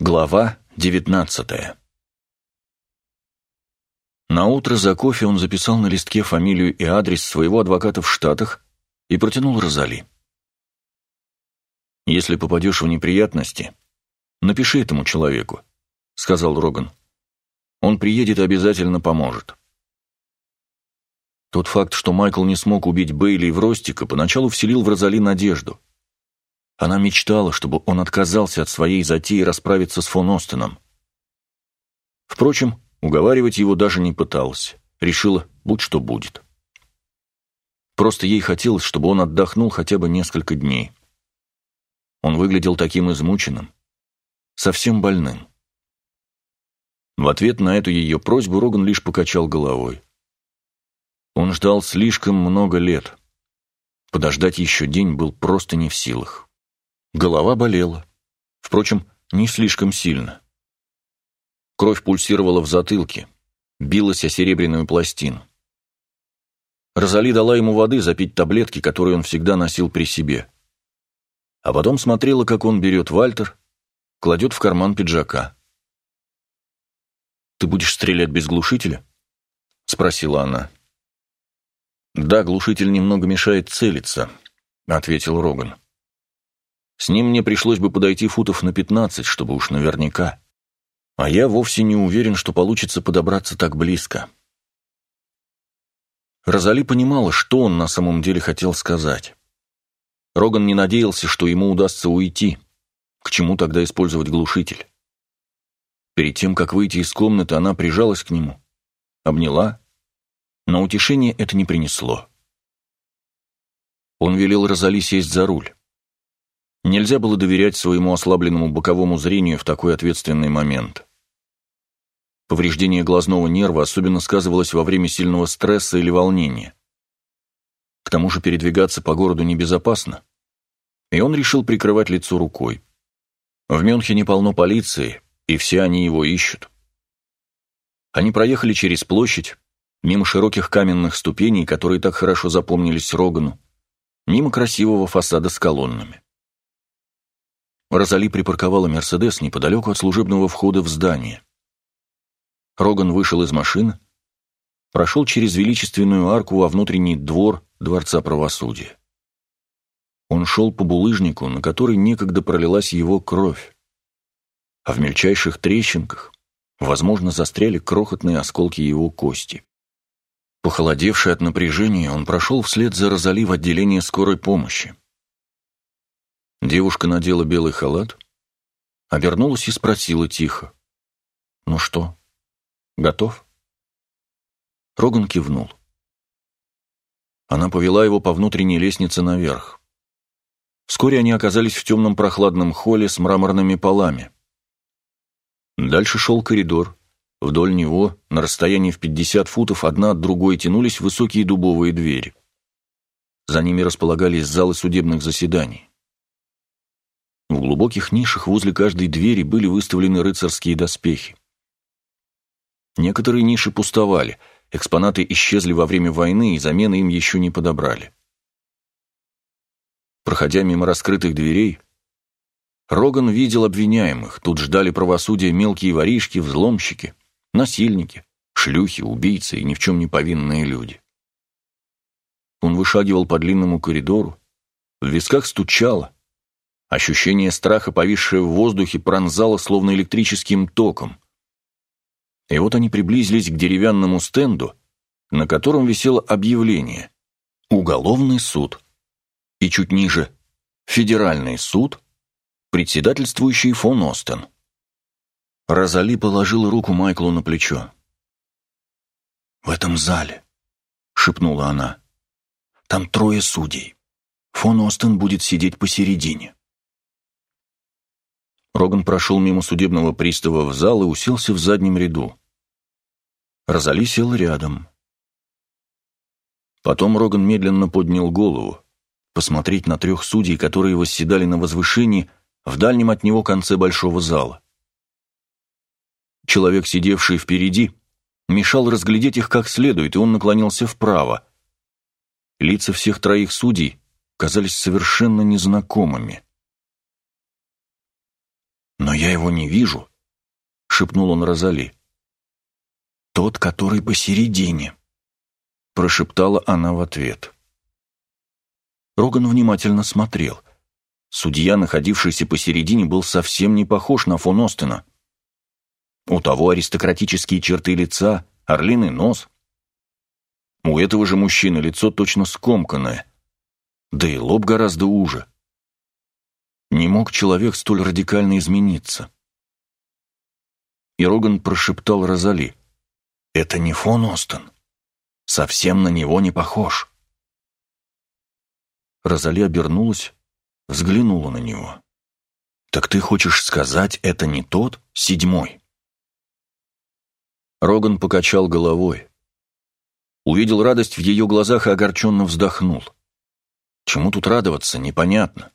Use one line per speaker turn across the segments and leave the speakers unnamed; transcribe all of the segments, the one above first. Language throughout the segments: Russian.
Глава 19. Наутро за кофе он записал на листке фамилию и адрес своего адвоката в Штатах и протянул Розали. «Если попадешь в неприятности, напиши этому человеку», — сказал Роган. «Он приедет и обязательно поможет». Тот факт, что Майкл не смог убить Бейли и Вростика, поначалу вселил в Розали надежду. Она мечтала, чтобы он отказался от своей затеи расправиться с фон Остеном. Впрочем, уговаривать его даже не пыталась. Решила, будь что будет. Просто ей хотелось, чтобы он отдохнул хотя бы несколько дней. Он выглядел таким измученным, совсем больным. В ответ на эту ее просьбу Роган лишь покачал головой. Он ждал слишком много лет. Подождать еще день был просто не в силах. Голова болела. Впрочем, не слишком сильно. Кровь пульсировала в затылке, билась о серебряную пластину. Розали дала ему воды запить таблетки, которые он всегда носил при себе. А потом смотрела, как он берет Вальтер, кладет в карман пиджака. «Ты будешь стрелять без глушителя?» — спросила она. «Да, глушитель немного мешает целиться», — ответил Роган. «С ним мне пришлось бы подойти футов на 15, чтобы уж наверняка. А я вовсе не уверен, что получится подобраться так близко». Розали понимала, что он на самом деле хотел сказать. Роган не надеялся, что ему удастся уйти. К чему тогда использовать глушитель? Перед тем, как выйти из комнаты, она прижалась к нему, обняла, но утешение это не принесло. Он велел Розали сесть за руль. Нельзя было доверять своему ослабленному боковому зрению в такой ответственный момент. Повреждение глазного нерва особенно сказывалось во время сильного стресса или волнения. К тому же передвигаться по городу небезопасно, и он решил прикрывать лицо рукой. В Мюнхене полно полиции, и все они его ищут. Они проехали через площадь, мимо широких каменных ступеней, которые так хорошо запомнились Рогану, мимо красивого фасада с колоннами. Розали припарковала «Мерседес» неподалеку от служебного входа в здание. Роган вышел из машины, прошел через величественную арку во внутренний двор Дворца правосудия. Он шел по булыжнику, на который некогда пролилась его кровь, а в мельчайших трещинках, возможно, застряли крохотные осколки его кости. Похолодевший от напряжения, он прошел вслед за Розали в отделение скорой помощи. Девушка надела белый халат, обернулась и спросила тихо: «Ну что, готов?» Роган кивнул. Она повела его по внутренней лестнице наверх. Вскоре они оказались в темном прохладном холле с мраморными полами. Дальше шел коридор. Вдоль него, на расстоянии в 50 футов, одна от другой тянулись высокие дубовые двери. За ними располагались залы судебных заседаний. В глубоких нишах возле каждой двери были выставлены рыцарские доспехи. Некоторые ниши пустовали, экспонаты исчезли во время войны, и замены им еще не подобрали. Проходя мимо раскрытых дверей, Роган видел обвиняемых. Тут ждали правосудия мелкие воришки, взломщики, насильники, шлюхи, убийцы и ни в чем не повинные люди. Он вышагивал по длинному коридору, в висках стучало. Ощущение страха, повисшее в воздухе, пронзало словно электрическим током. И вот они приблизились к деревянному стенду, на котором висело объявление: «Уголовный суд». И чуть ниже: «Федеральный суд, председательствующий фон Остен». Розали положила руку Майклу на плечо. «В этом зале», — шепнула она, — «там 3 судей. Фон Остен будет сидеть посередине». Роган прошел мимо судебного пристава в зал и уселся в заднем ряду. Розали села рядом. Потом Роган медленно поднял голову, посмотреть на 3 судей, которые восседали на возвышении в дальнем от него конце большого зала. Человек, сидевший впереди, мешал разглядеть их как следует, и он наклонился вправо. Лица всех 3 судей казались совершенно незнакомыми. «Но я его не вижу», — шепнул он Розали. «Тот, который посередине», — прошептала она в ответ. Роган внимательно смотрел. Судья, находившийся посередине, был совсем не похож на фон Остена. У того аристократические черты лица, орлиный нос. У этого же мужчины лицо точно скомканное, да и лоб гораздо уже. Не мог человек столь радикально измениться. И Роган прошептал Розали: «Это не фон Остен. Совсем на него не похож». Розали обернулась, взглянула на него. «Так ты хочешь сказать, это не тот, седьмой?» Роган покачал головой. Увидел радость в ее глазах и огорченно вздохнул. Чему тут радоваться, непонятно.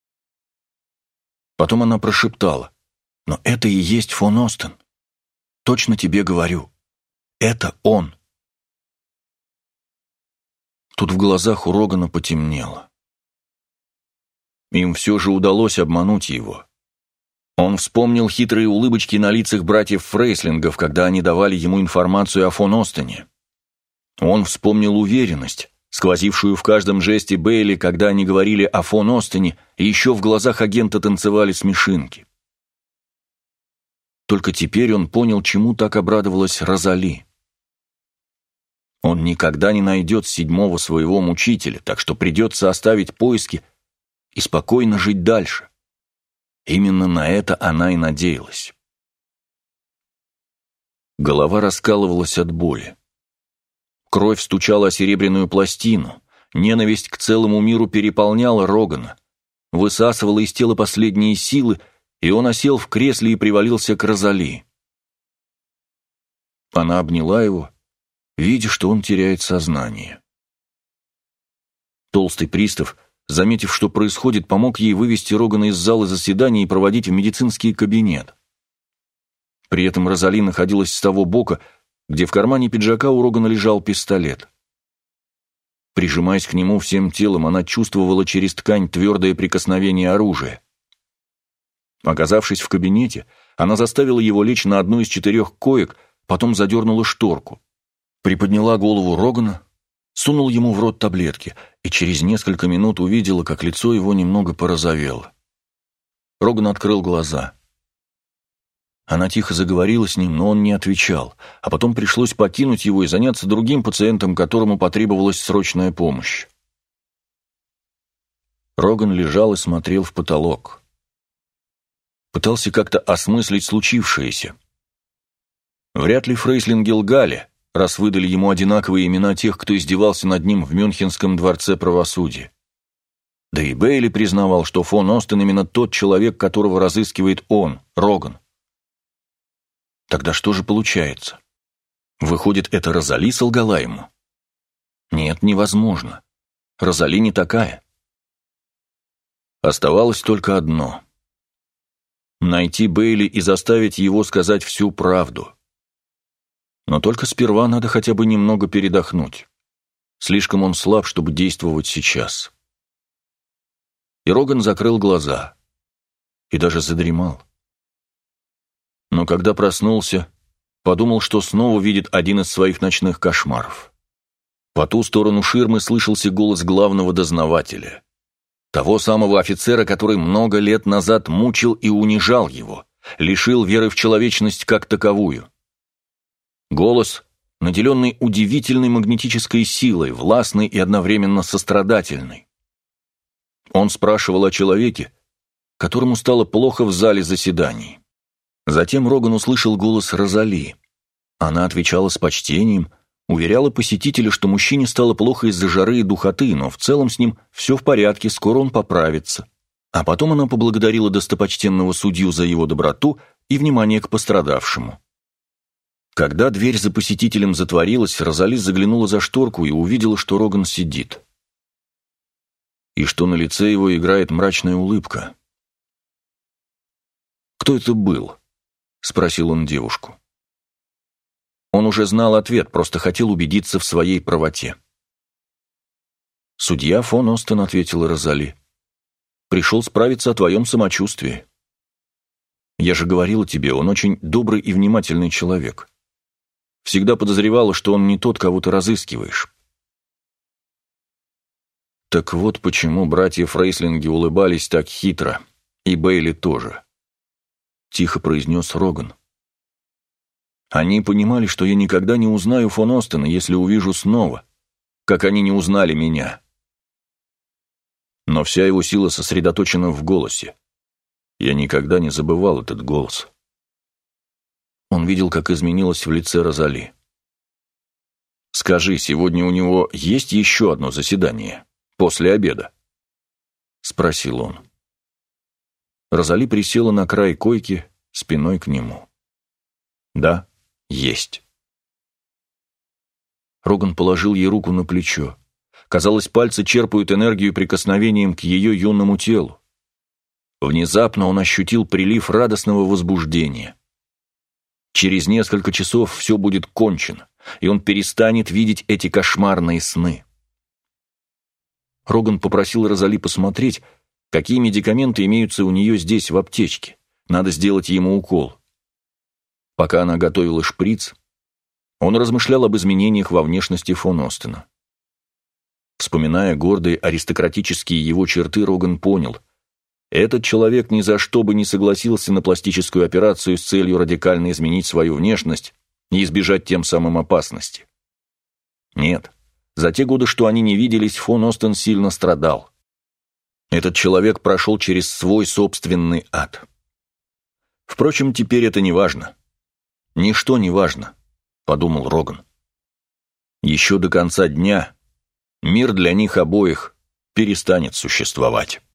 Потом она прошептала: «Но это и есть фон Остен. Точно тебе говорю. Это он». Тут в глазах у Рогана потемнело. Им все же удалось обмануть его. Он вспомнил хитрые улыбочки на лицах братьев Фрейслингов, когда они давали ему информацию о фон Остене. Он вспомнил уверенность, сквозившую в каждом жесте Бейли, когда они говорили о фон Остене, и еще в глазах агента танцевали смешинки. Только теперь он понял, чему так обрадовалась Розали. Он никогда не найдет седьмого своего мучителя, так что придется оставить поиски и спокойно жить дальше. Именно на это она и надеялась. Голова раскалывалась от боли. Кровь стучала о серебряную пластину, ненависть к целому миру переполняла Рогана, высасывала из тела последние силы, и он осел в кресле и привалился к Розали. Она обняла его, видя, что он теряет сознание. Толстый пристав, заметив, что происходит, помог ей вывести Рогана из зала заседаний и проводить в медицинский кабинет. При этом Розали находилась с того бока, где в кармане пиджака у Рогана лежал пистолет. Прижимаясь к нему всем телом, она чувствовала через ткань твердое прикосновение оружия. Оказавшись в кабинете, она заставила его лечь на одну из 4 коек, потом задернула шторку. Приподняла голову Рогана, сунул ему в рот таблетки, и через несколько минут увидела, как лицо его немного порозовело. Роган открыл глаза. Она тихо заговорила с ним, но он не отвечал, а потом пришлось покинуть его и заняться другим пациентом, которому потребовалась срочная помощь. Роган лежал и смотрел в потолок. Пытался как-то осмыслить случившееся. Вряд ли Фрейслинги лгали, раз выдали ему одинаковые имена тех, кто издевался над ним в Мюнхенском дворце правосудия. Да и Бейли признавал, что фон Остен именно тот человек, которого разыскивает он, Роган. Тогда что же получается? Выходит, это Розали солгала ему? Нет, невозможно. Розали не такая. Оставалось только одно — найти Бейли и заставить его сказать всю правду. Но только сперва надо хотя бы немного передохнуть. Слишком он слаб, чтобы действовать сейчас. И Роган закрыл глаза. И даже задремал. Но когда проснулся, подумал, что снова видит один из своих ночных кошмаров. По ту сторону ширмы слышался голос главного дознавателя. Того самого офицера, который много лет назад мучил и унижал его, лишил веры в человечность как таковую. Голос, наделенный удивительной магнетической силой, властный и одновременно сострадательный. Он спрашивал о человеке, которому стало плохо в зале заседаний. Затем Роган услышал голос Розали. Она отвечала с почтением, уверяла посетителя, что мужчине стало плохо из-за жары и духоты, но в целом с ним все в порядке, скоро он поправится. А потом она поблагодарила достопочтенного судью за его доброту и внимание к пострадавшему. Когда дверь за посетителем затворилась, Розали заглянула за шторку и увидела, что Роган сидит. И что на лице его играет мрачная улыбка. «Кто это был?» — спросил он девушку. Он уже знал ответ, просто хотел убедиться в своей правоте. «Судья фон Остен», — ответила Розали. «Пришел справиться о твоем самочувствии». Я же говорила тебе, он очень добрый и внимательный человек. Всегда подозревала, что он не тот, кого ты разыскиваешь». Так вот почему братья Фрейслинги улыбались так хитро, и Бейли тоже. Тихо произнес Роган. Они понимали, что я никогда не узнаю фон Остена, если увижу снова, как они не узнали меня. Но вся его сила сосредоточена в голосе. Я никогда не забывал этот голос. Он видел, как изменилось в лице Розали. «Скажи, сегодня у него есть еще одно заседание? После обеда?» — спросил он. Розали присела на край койки, спиной к нему. «Да, есть». Роган положил ей руку на плечо. Казалось, пальцы черпают энергию прикосновением к ее юному телу. Внезапно он ощутил прилив радостного возбуждения. Через несколько часов все будет кончено, и он перестанет видеть эти кошмарные сны. Роган попросил Розали посмотреть, какие медикаменты имеются у нее здесь, в аптечке. Надо сделать ему укол. Пока она готовила шприц, он размышлял об изменениях во внешности фон Остена. Вспоминая гордые аристократические его черты, Роган понял, этот человек ни за что бы не согласился на пластическую операцию с целью радикально изменить свою внешность и избежать тем самым опасности. Нет, за те годы, что они не виделись, фон Остен сильно страдал. Этот человек прошел через свой собственный ад. Впрочем, теперь это не важно. «Ничто не важно», — подумал Роган. Еще до конца дня мир для них обоих перестанет существовать.